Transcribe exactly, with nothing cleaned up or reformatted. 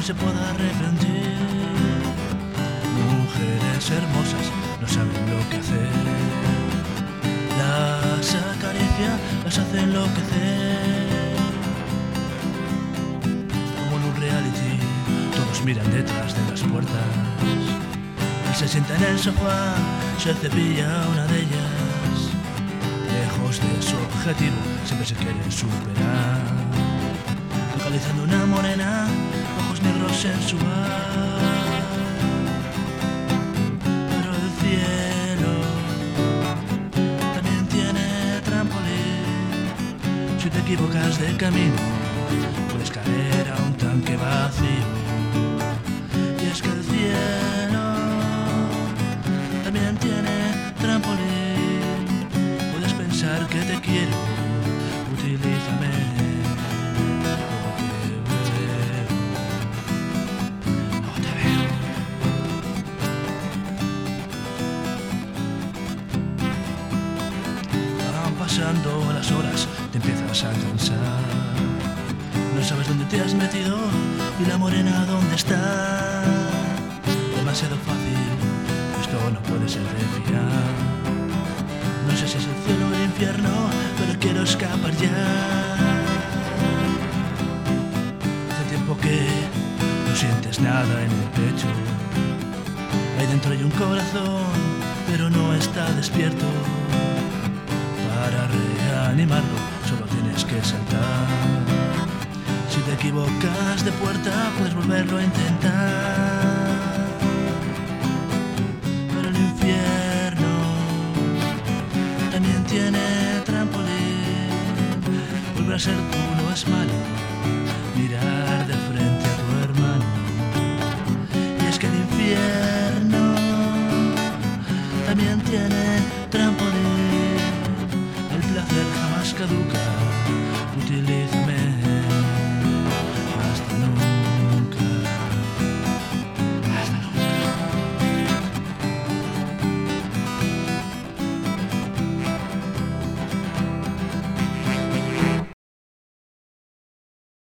se pueda arrepentir. Mujeres hermosas no saben lo que hacer, las acaricia, las hace enloquecer. Como en un reality, todos miran detrás de las puertas. Él se sienta en el sofá, se cepilla una de ellas. Lejos de su objetivo, siempre se quiere superar. Localizando una morena, ojos negros sensual. Pero el cielo también tiene trampolín. Si te equivocas de camino, puedes caer a un tanque vacío. Y es que el cielo también tiene trampolín. Puedes pensar que te quiero, utilízame. Pasando las horas, te empiezas a cansar. No sabes dónde te has metido y la morena dónde está. Demasiado fácil, esto no puede ser de fiar. No sé si es el cielo o el infierno, pero quiero escapar ya. Hace tiempo que no sientes nada en el pecho. Ahí dentro hay un corazón, pero no está despierto. Para reanimarlo solo tienes que saltar. Si te equivocas de puerta puedes volverlo a intentar. Pero el infierno también tiene trampolín. Volver a ser tú no es malo, mirar de frente a tu hermano. Y es que el infierno también tiene trampolín. El placer jamás caduca,